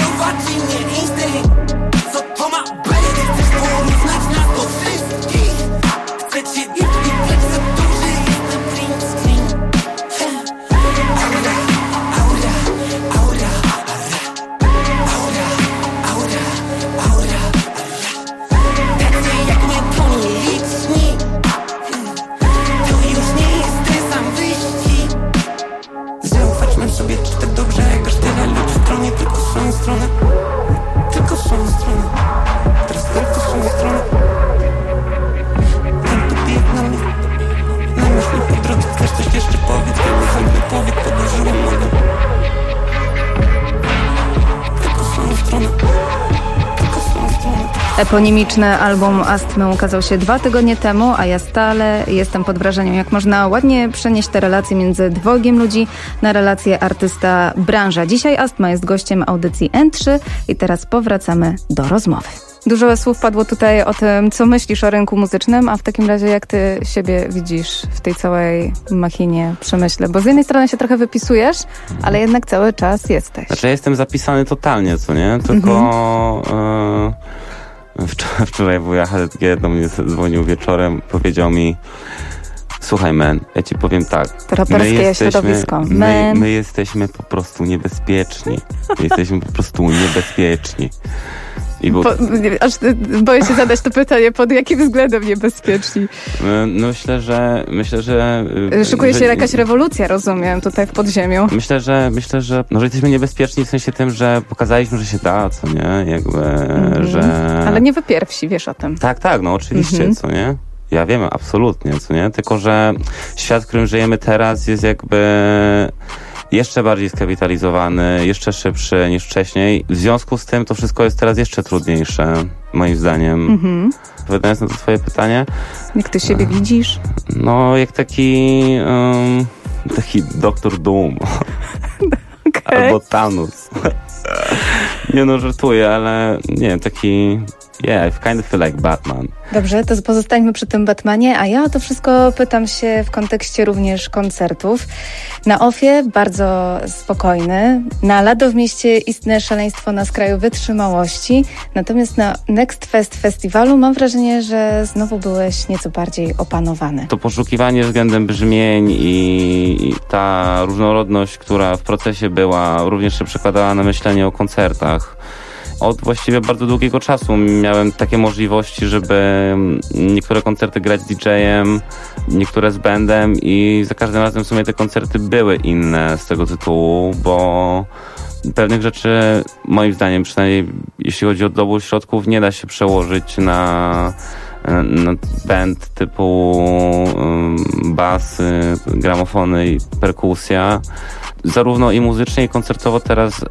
Eponimiczny album Astmy ukazał się dwa tygodnie temu, a ja stale jestem pod wrażeniem, jak można ładnie przenieść te relacje między dwojgiem ludzi na relacje artysta-branża. Dzisiaj Astma jest gościem audycji N trzy i teraz powracamy do rozmowy. Dużo słów padło tutaj o tym, co myślisz o rynku muzycznym, a w takim razie jak ty siebie widzisz w tej całej machinie, przemyśle? Bo z jednej strony się trochę wypisujesz, ale jednak cały czas jesteś. Znaczy ja jestem zapisany totalnie, co nie? Tylko mhm. e, wczoraj, wczoraj wuja H Z G do mnie dzwonił wieczorem, powiedział mi: słuchaj, man, ja ci powiem tak. Raperskie jesteśmy, środowisko. My, my jesteśmy po prostu niebezpieczni. My jesteśmy po prostu niebezpieczni. I bo... po, aż boję się zadać to pytanie, pod jakim względem niebezpieczni? No myślę, że... Myślę, że szykuje że, się jakaś rewolucja, rozumiem, tutaj w podziemiu. Myślę, że myślę, że, no, że jesteśmy niebezpieczni w sensie tym, że pokazaliśmy, że się da, co nie? Jakby, mm-hmm. że... Ale nie wy pierwsi, wiesz o tym. Tak, tak, no oczywiście, mm-hmm. co nie? Ja wiem, absolutnie, co nie? Tylko, że świat, w którym żyjemy teraz, jest jakby jeszcze bardziej skapitalizowany, jeszcze szybszy niż wcześniej. W związku z tym to wszystko jest teraz jeszcze trudniejsze, moim zdaniem. Mhm. Odpowiadając na to twoje pytanie. Jak ty siebie widzisz? No, jak taki um, taki doktor Doom. Okay. Albo Thanos. Nie no, żartuję, ale nie wiem, taki... Yeah, I kind of feel like Batman. Dobrze, to pozostańmy przy tym Batmanie, a ja o to wszystko pytam się w kontekście również koncertów. Na Ofie bardzo spokojny, na Lado w mieście istne szaleństwo na skraju wytrzymałości, natomiast na Next Fest Festiwalu mam wrażenie, że znowu byłeś nieco bardziej opanowany. To poszukiwanie względem brzmień i ta różnorodność, która w procesie była, również się przekładała na myślenie o koncertach. Od właściwie bardzo długiego czasu miałem takie możliwości, żeby niektóre koncerty grać z didżejem, niektóre z bandem i za każdym razem w sumie te koncerty były inne z tego tytułu, bo pewnych rzeczy moim zdaniem, przynajmniej jeśli chodzi o dobór środków, nie da się przełożyć na, na band typu um, basy, gramofony i perkusja. Zarówno i muzycznie, i koncertowo teraz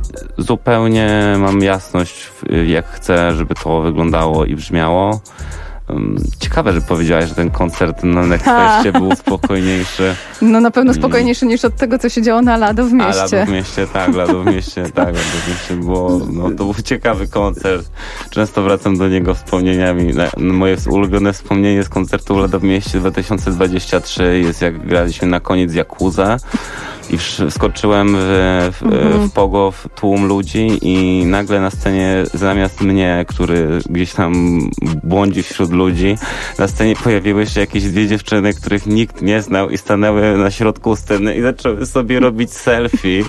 zupełnie mam jasność, jak chcę, żeby to wyglądało i brzmiało. Ciekawe, że powiedziałaś, że ten koncert na Next Festie był spokojniejszy. No na pewno spokojniejszy niż od tego, co się działo na Lado w mieście. A Lado w mieście, tak, Lado w mieście, tak, Lado w mieście było, no to był ciekawy koncert. Często wracam do niego wspomnieniami. Moje ulubione wspomnienie z koncertu Lado w mieście dwa tysiące dwudziesty trzeci jest, jak graliśmy na koniec Yakuzę. I wskoczyłem w, w, mhm. w pogo w tłum ludzi i nagle na scenie zamiast mnie, który gdzieś tam błądzi wśród ludzi, na scenie pojawiły się jakieś dwie dziewczyny, których nikt nie znał i stanęły na środku sceny i zaczęły sobie robić selfie.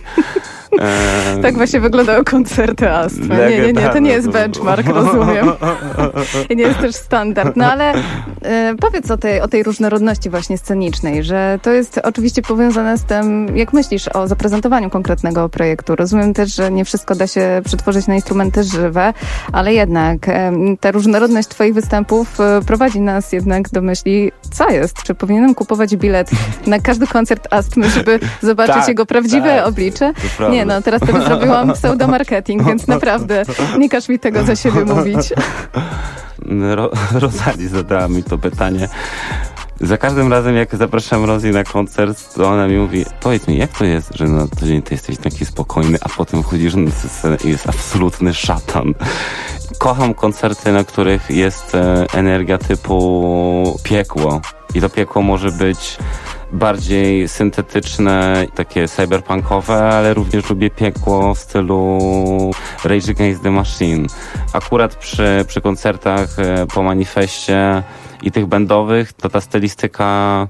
Um, tak właśnie wyglądają koncerty Astmy. Nie, nie, nie, to nie jest benchmark, rozumiem. I nie jest też standard. No ale e, powiedz o tej, o tej różnorodności właśnie scenicznej, że to jest oczywiście powiązane z tym, jak myślisz o zaprezentowaniu konkretnego projektu. Rozumiem też, że nie wszystko da się przetworzyć na instrumenty żywe, ale jednak e, ta różnorodność twoich występów e, prowadzi nas jednak do myśli, co jest? Czy powinienem kupować bilet na każdy koncert Astmy, żeby zobaczyć tak, jego prawdziwe tak, oblicze? Nie, no teraz tego zrobiłam pseudomarketing, więc naprawdę nie każ mi tego za siebie mówić. Ro- Rozali zadała mi to pytanie. Za każdym razem, jak zapraszam Rosie na koncert, to ona mi mówi: powiedz mi, jak to jest, że na co dzień ty jesteś taki spokojny, a potem wchodzisz na scenę i jest absolutny szatan. Kocham koncerty, na których jest energia typu piekło. I to piekło może być bardziej syntetyczne, takie cyberpunkowe, ale również lubię piekło w stylu Rage Against the Machine. Akurat przy, przy koncertach po Manifestie i tych bandowych, to ta stylistyka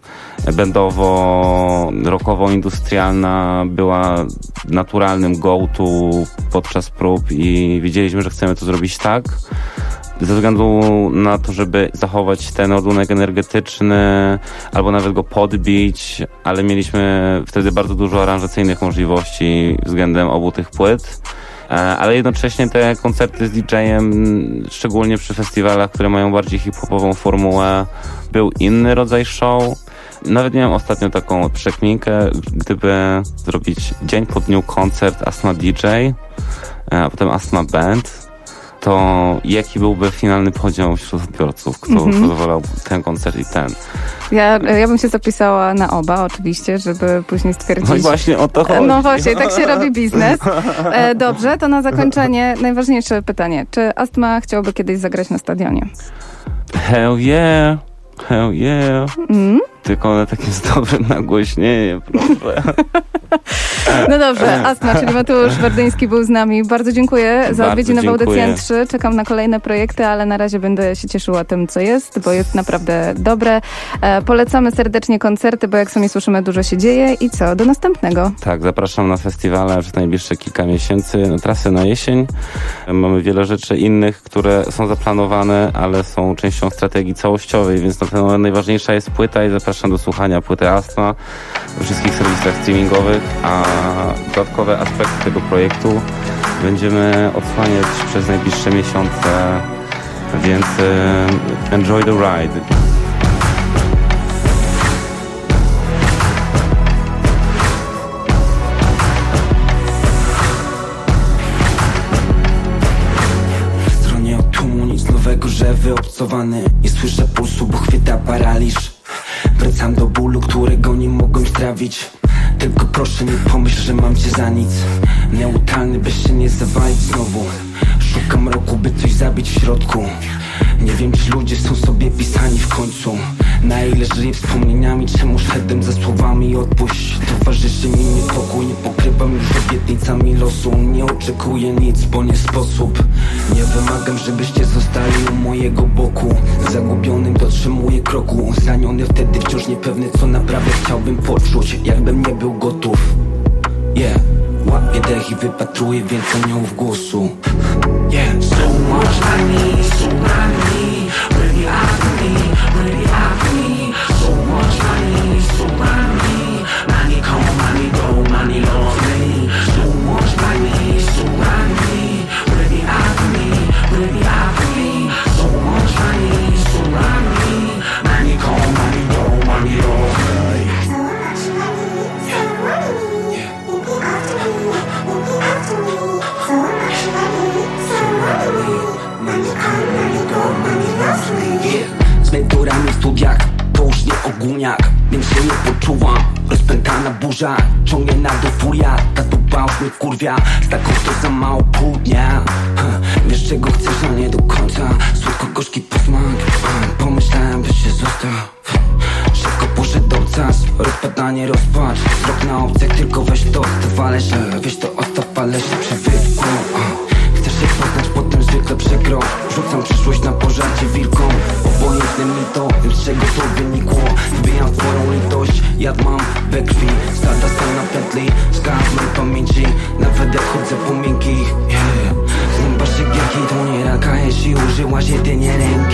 bandowo-rockowo-industrialna była naturalnym go-to podczas prób i wiedzieliśmy, że chcemy to zrobić tak. Ze względu na to, żeby zachować ten ładunek energetyczny albo nawet go podbić, ale mieliśmy wtedy bardzo dużo aranżacyjnych możliwości względem obu tych płyt. Ale jednocześnie te koncerty z didżejem, szczególnie przy festiwalach, które mają bardziej hip-hopową formułę, był inny rodzaj show. Nawet miałem ostatnio taką przekminkę, gdyby zrobić dzień po dniu koncert Astma D J, a potem Astma Band, to jaki byłby finalny podział wśród odbiorców, kto, Mhm. kto wolał ten koncert i ten. Ja, ja bym się zapisała na oba oczywiście, żeby później stwierdzić... No i właśnie o to chodzi. No właśnie, tak się robi biznes. E, dobrze, to na zakończenie najważniejsze pytanie. Czy Astma chciałby kiedyś zagrać na stadionie? Hell yeah, hell yeah. Mm? Tylko na takim dobrym nagłośnieniem, proszę. No dobrze, Astma, czyli Mateusz Wardyński był z nami. Bardzo dziękuję za Bardzo odwiedziny w dziękuję. Audycji N trzy. Czekam na kolejne projekty, ale na razie będę się cieszyła tym, co jest, bo jest naprawdę dobre. E, polecamy serdecznie koncerty, bo jak sami słyszymy, dużo się dzieje. I co? Do następnego. Tak, zapraszam na festiwale przez najbliższe kilka miesięcy, na trasy na jesień. Mamy wiele rzeczy innych, które są zaplanowane, ale są częścią strategii całościowej, więc na pewno najważniejsza jest płyta i zapraszam do słuchania płyty Astma we wszystkich serwisach streamingowych, a dodatkowe aspekty tego projektu będziemy odsłaniać przez najbliższe miesiące, więc e, enjoy the ride. W stronie od tłumu nic nowego, że wyobcowany. Nie słyszę pulsu, bo chwyta paraliż. Wracam do bólu, którego nie mogłem strawić. Tylko proszę nie pomyśl, że mam cię za nic. Neutralny, by się nie zawalić znowu. Szukam roku, by coś zabić w środku. Nie wiem, czy ludzie są sobie pisani w końcu. Na ile żyję wspomnieniami, czemu szedłem za słowami odpuść. Towarzyszy mi niepokój, nie pokrywam już obietnicami losu. Nie oczekuję nic, bo nie sposób. Nie wymagam, żebyście zostali u mojego boku. Zagubionym dotrzymuję kroku. Zraniony wtedy, wciąż niepewny, co naprawdę chciałbym poczuć, jakbym nie był gotów. Yeah, łapię dech i wypatruję więc aniołów głosu. Yeah, so much I need, so I need, ready after me, ready after me. So much I need, so I need, money come, money go, money love me. So much I need, so I need, ready after me, ready after me. So much I need, so I need, money come, money go, money love me. Z mentorami w studiach to już nie ogólniak, więc się nie poczuwam. Rozpętana burza ciągnie na dół furia. Ta dupa już mnie wkurwia, z taką to za mało pół dnia. Wiesz czego chcesz, a nie do końca. Słodko-gorzki posmak, pomyślałem, byś się został. Szybko poszedł obcas, rozpadanie, rozpacz. Wzrok na obcych, tylko weź to, wale się. Weź to odstaw, ale się przywykło. Chcesz się poznać, potem zwykle przykro. Rzucam przyszłość na pożarcie wilkom. Obojętne mi to, wiem z czego to wynikło. Wbijam twoją litość, jad mam we krwi. Stada stan na pętli, skaz mej pamięci. Nawet jak chodzę po miękkich, yeah. Zębasz się gierki, to nie raka, jeśli użyłaś jedynie ręki.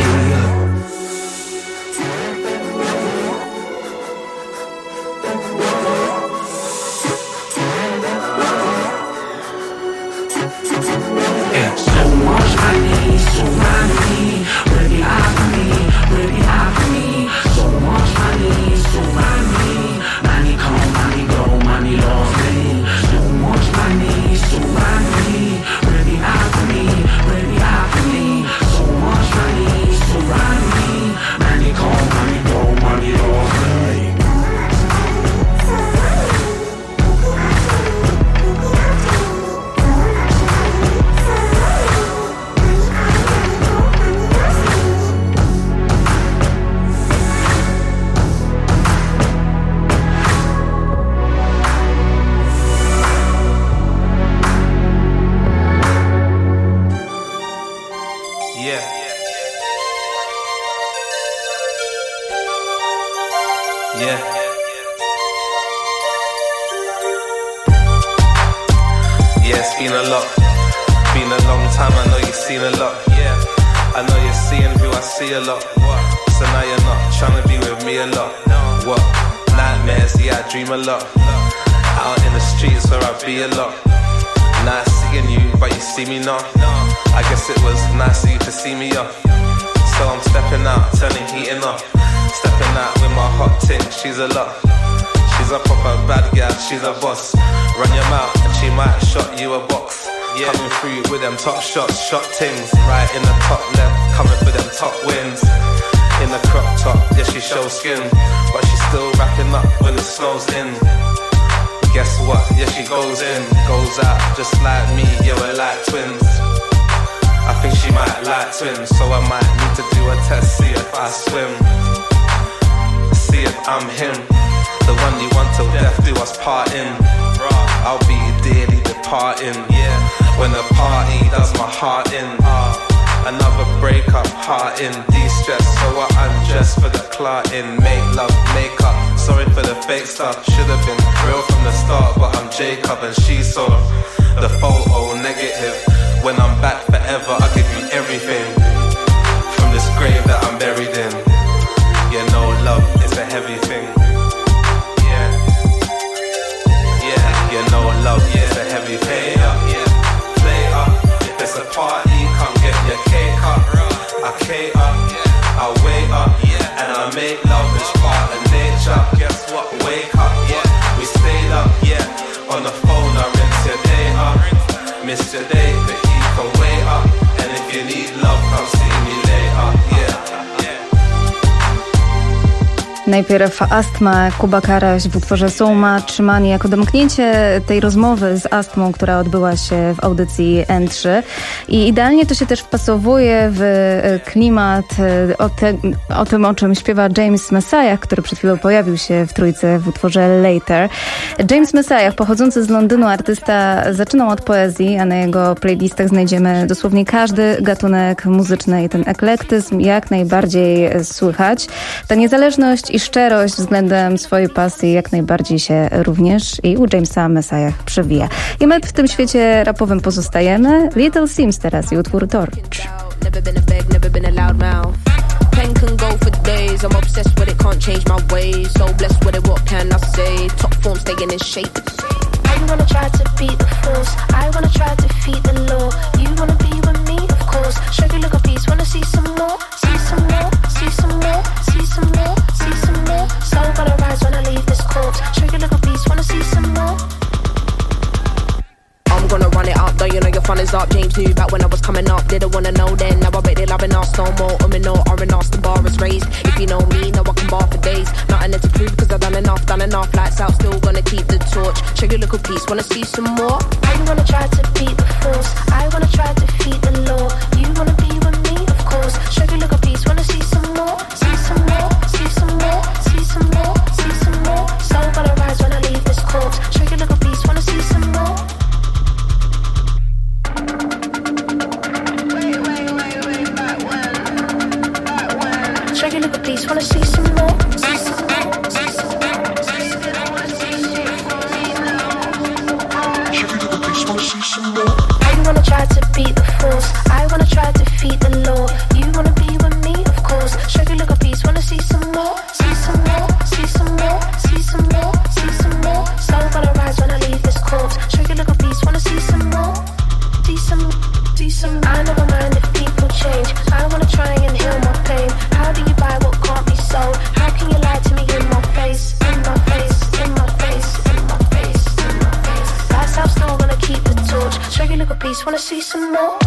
She's a proper bad girl, she's a boss. Run your mouth and she might shot you a box. yeah. Coming through with them top shots, shot things. Right in the top left, coming for them top wins. In the crop top, yeah, she shows skin, but she's still wrapping up when the snow's in. Guess what? Yeah, she goes in, goes out, just like me, yeah, we're like twins. I think she might like twins, so I might need to do a test, see if I swim. See if I'm him, the one you want till death do us part in. I'll be dearly departing, yeah, when the party does my heart in. Another breakup, heart in, de-stress, so I undress for the clotting. Make love, make up, sorry for the fake stuff. Should've been real from the start, but I'm Jacob and she's sort of the photo negative. When I'm back forever, I'll give you everything from this grave that I'm buried in. Yeah, no love, it's a heavy thing. Yeah, yeah, yeah, no love, yeah, it's a heavy thing. Play up, yeah, play up. If it's a party, come get your cake up. I cake up, I wake up, yeah, and I make love. It's part of nature. Guess what? Wake up, yeah, we stayed up, yeah. On the phone, I rinse your day up. Missed your day, but he can wait up. And if you need love, come see me later, yeah. Najpierw Astma, Kuba Karaś w utworze Souma Trzymani jako domknięcie tej rozmowy z Astmą, która odbyła się w audycji N trzy. I idealnie to się też wpasowuje w klimat o, te, o tym, o czym śpiewa James Messiah, który przed chwilą pojawił się w trójce w utworze Later. James Messiah, pochodzący z Londynu artysta, zaczynał od poezji, a na jego playlistach znajdziemy dosłownie każdy gatunek muzyczny i ten eklektyzm jak najbardziej słychać. Ta niezależność i szczerość względem swojej pasji jak najbardziej się również i u Jamesa Messiah przewija. I my w tym świecie rapowym pozostajemy. Little Sims teraz i utwór Torch. Never been a beg, never been a loud mouth. Pen can go for days, I'm obsessed with it, can't change my ways. So blessed with it, what can I say? Top form staying in shape. I wanna try to beat the force, I wanna try to defeat the law. You wanna be with me, of course. Shaggy look a piece, wanna see some more, see some more, see some more, see some more, see some more. So gonna rise when I leave this corpse. Shaggy look a piece, wanna see some more. I'm gonna run it up, though you know your fun is up. James knew back when I was coming up, didn't wanna know then. Now I bet they're loving us no more. I'm in no R and R, the bar is raised. If you know me, now I can bar for days. Nothing left to prove because I've done enough, done enough. Lights out, still gonna keep the torch. Check your little piece, wanna see some more? I wanna try to beat the force, I wanna try to defeat the law. You wanna be with me, of course. Check your little piece, wanna see some more, see some more, see some more, see some more, see some more. So gonna rise when I leave this corpse. Check your little piece, wanna see some more. Check your little piece, wanna see some more, see some more, see some more, see some more, see some more. Check your little piece, wanna see some more. I wanna try to beat the force, I wanna try to defeat the law. You wanna be with me, of course. Check your little piece, wanna see some more, see some more, see some more, see some more, see some more. So gonna rise when I leave this corpse. Check your little piece, wanna see some more, see some, see some. I never mind if people change. I wanna try and heal my pain. How do you buy what can't be sold? How can you lie to me in my face, in my face, in my face, in my face, in my face? That's how still gonna keep the torch. Check your little piece, wanna see some more?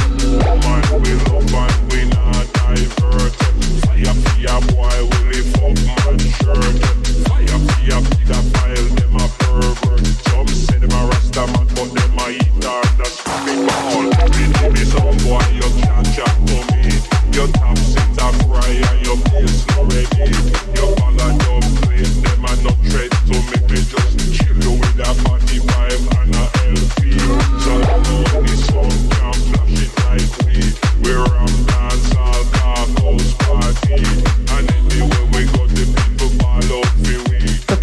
Fire, fire, boy, will live up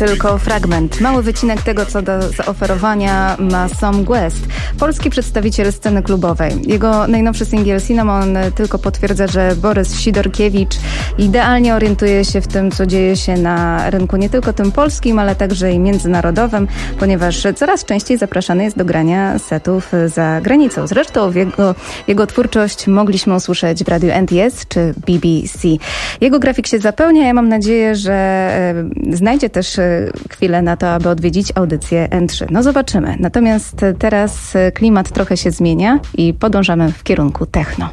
tylko fragment, mały wycinek tego, co do zaoferowania ma Som Guest, polski przedstawiciel sceny klubowej. Jego najnowszy singiel Cinnamon tylko potwierdza, że Borys Sidorkiewicz idealnie orientuje się w tym, co dzieje się na rynku nie tylko tym polskim, ale także i międzynarodowym, ponieważ coraz częściej zapraszany jest do grania setów za granicą. Zresztą jego, jego twórczość mogliśmy usłyszeć w radiu N T S czy B B C. Jego grafik się zapełnia. Ja mam nadzieję, że e, znajdzie też e, chwilę na to, aby odwiedzić audycję N trzy. No zobaczymy. Natomiast teraz klimat trochę się zmienia i podążamy w kierunku techno.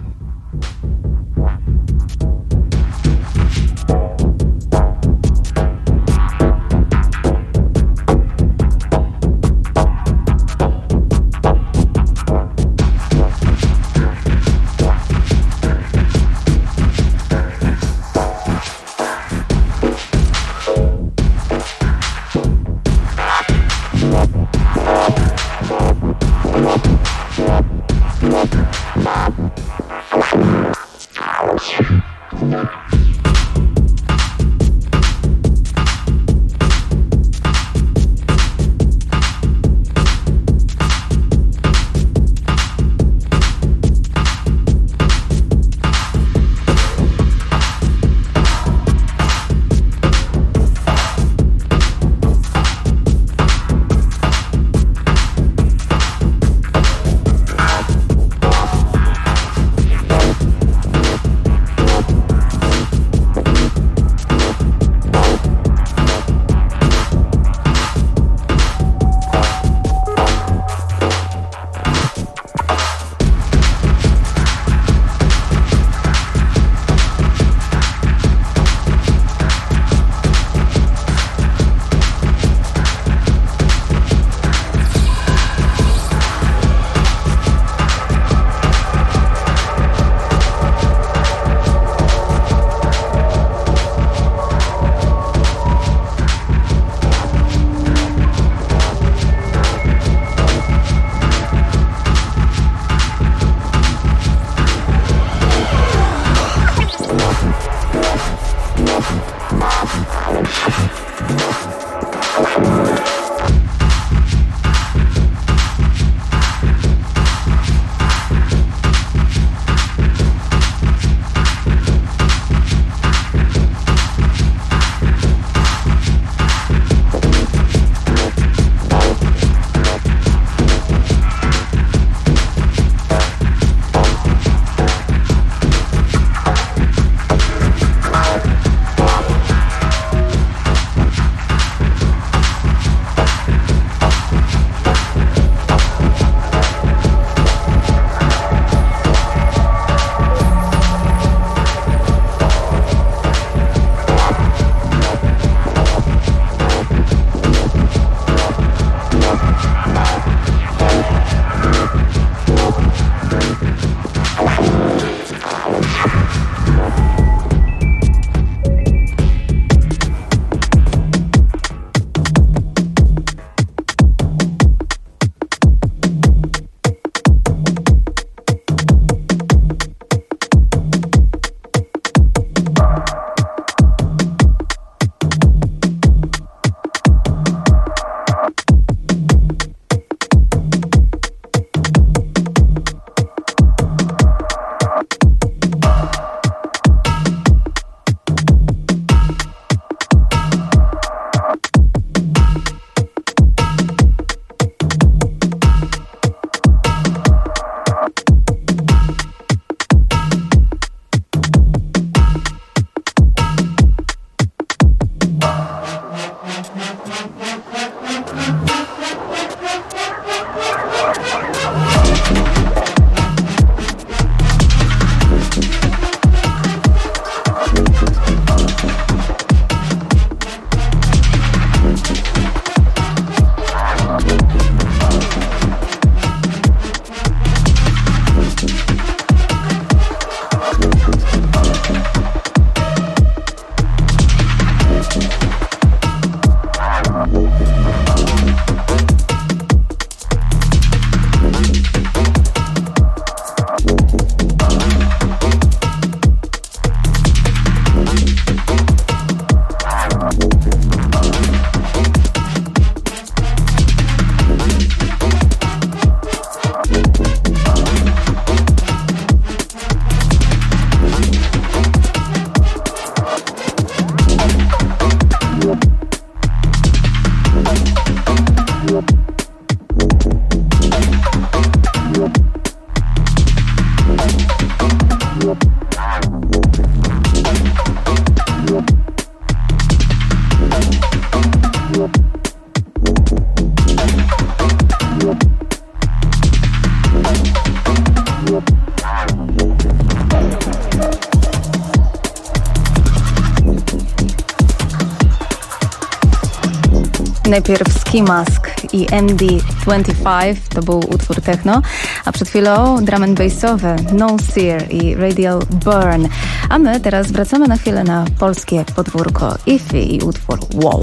Najpierw Ski Mask i M D dwadzieścia pięć, to był utwór techno, a przed chwilą drum and bassowe No Sear i Radial Burn. A my teraz wracamy na chwilę na polskie podwórko Ify i utwór Wow.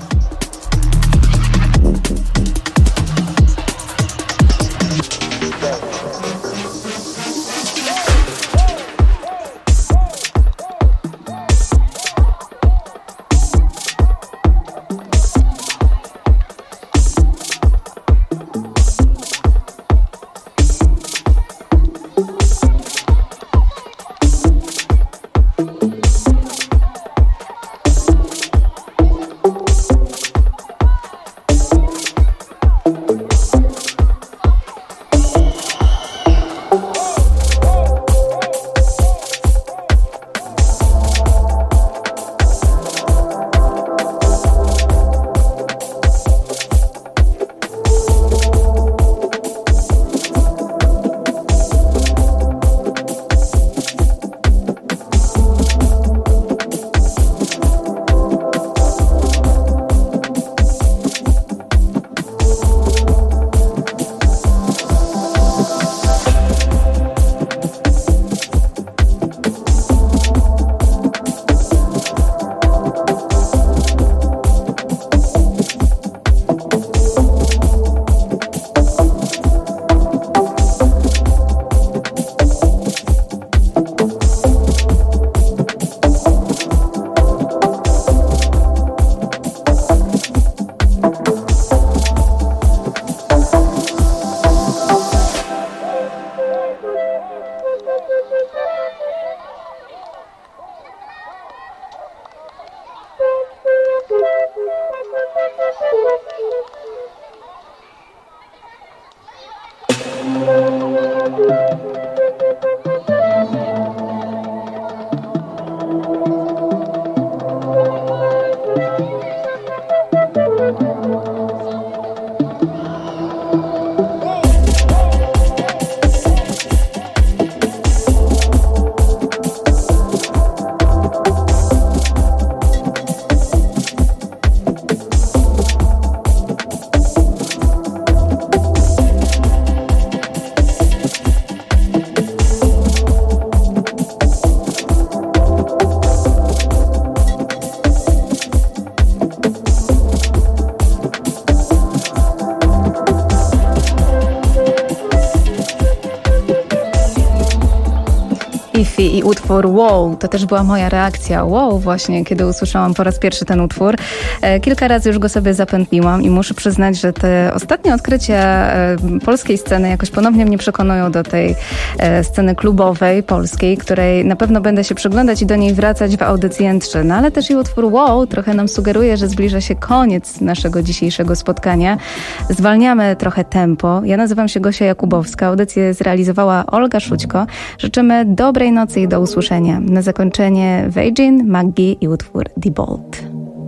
I utwór Wow, to też była moja reakcja. Wow, właśnie, kiedy usłyszałam po raz pierwszy ten utwór. E, kilka razy już go sobie zapętliłam i muszę przyznać, że te ostatnie odkrycia e, polskiej sceny jakoś ponownie mnie przekonują do tej e, sceny klubowej polskiej, której na pewno będę się przyglądać i do niej wracać w audycji N trzy. No ale też i utwór Wow trochę nam sugeruje, że zbliża się koniec naszego dzisiejszego spotkania. Zwalniamy trochę tempo. Ja nazywam się Gosia Jakubowska. Audycję zrealizowała Olga Szućko. Życzymy dobrej nocy i do usłyszenia. Na zakończenie Vagin, Maggie i utwór The Bolt.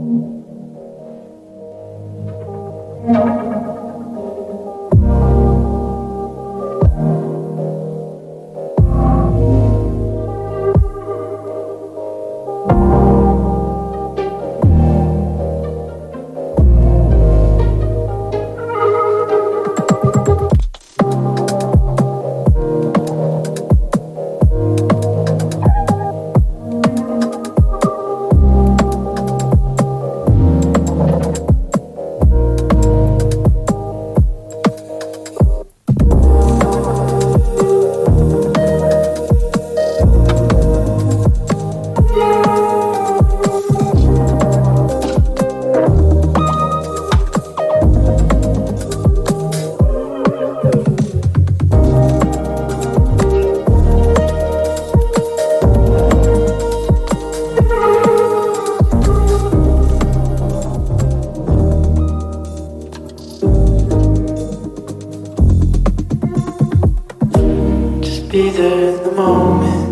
Be there in the moment.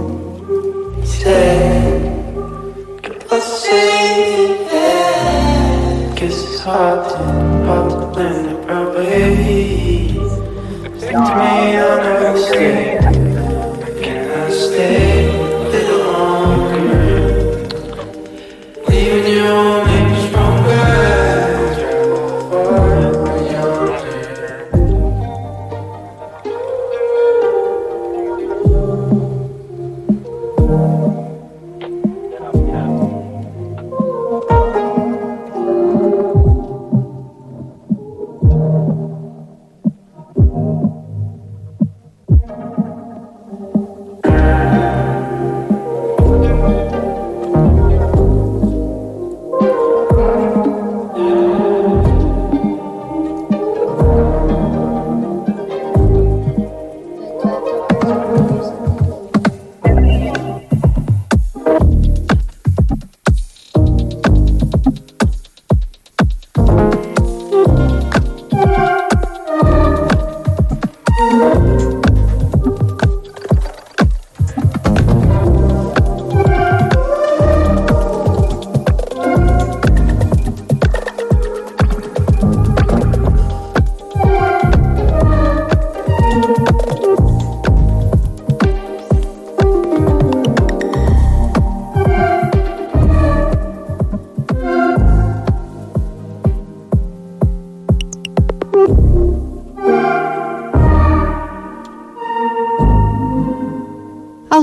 Stay. Goodbye, say yeah. Guess it's hard to, hard to plan it properly. Stick to me, I'll never stay. Can I stay a little longer? Leaving you will make me stronger.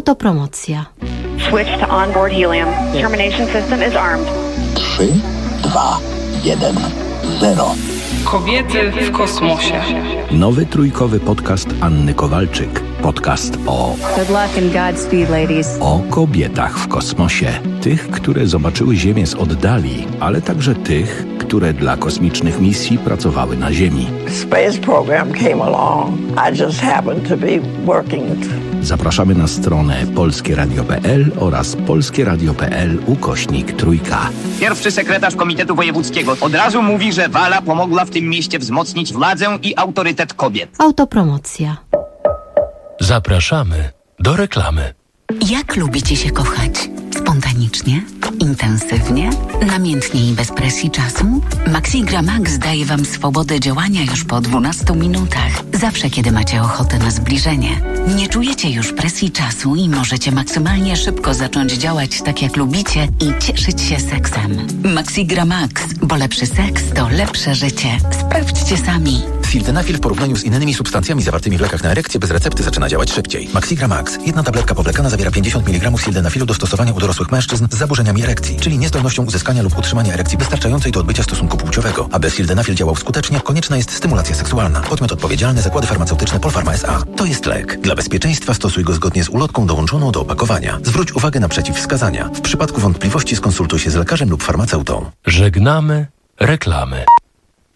Autopromocja. Switch to onboard helium. Termination system is armed. trzy, dwa, jeden, zero. Kobiety w kosmosie. Nowy trójkowy podcast Anny Kowalczyk. Podcast o... Good luck and Godspeed, ladies. O kobietach w kosmosie. Tych, które zobaczyły Ziemię z oddali, ale także tych, które dla kosmicznych misji pracowały na Ziemi. Space program came along. I just happened to be working. Zapraszamy na stronę polskie radio kropka p l oraz polskie radio kropka p l ukośnik trójka. Pierwszy sekretarz Komitetu Wojewódzkiego od razu mówi, że Wala pomogła w tym mieście wzmocnić władzę i autorytet kobiet. Autopromocja. Zapraszamy do reklamy. Jak lubicie się kochać? Spontanicznie? Intensywnie? Namiętnie i bez presji czasu? Maxigra Max daje Wam swobodę działania już po dwunastu minutach. Zawsze, kiedy macie ochotę na zbliżenie. Nie czujecie już presji czasu i możecie maksymalnie szybko zacząć działać tak, jak lubicie i cieszyć się seksem. Maxigra Max, bo lepszy seks to lepsze życie. Sprawdźcie sami. Sildenafil w porównaniu z innymi substancjami zawartymi w lekach na erekcję bez recepty zaczyna działać szybciej. Maxigra Max. Jedna tabletka powlekana zawiera pięćdziesiąt miligramów sildenafilu do stosowania u dorosłych mężczyzn z zaburzeniami erekcji, czyli niezdolnością uzyskania lub utrzymania erekcji wystarczającej do odbycia stosunku płciowego. Aby sildenafil działał skutecznie, konieczna jest stymulacja seksualna. Podmiot odpowiedzialny: Zakłady Farmaceutyczne Polpharma S A. To jest lek. Dla bezpieczeństwa stosuj go zgodnie z ulotką dołączoną do opakowania. Zwróć uwagę na przeciwwskazania. W przypadku wątpliwości skonsultuj się z lekarzem lub farmaceutą. Żegnamy reklamy.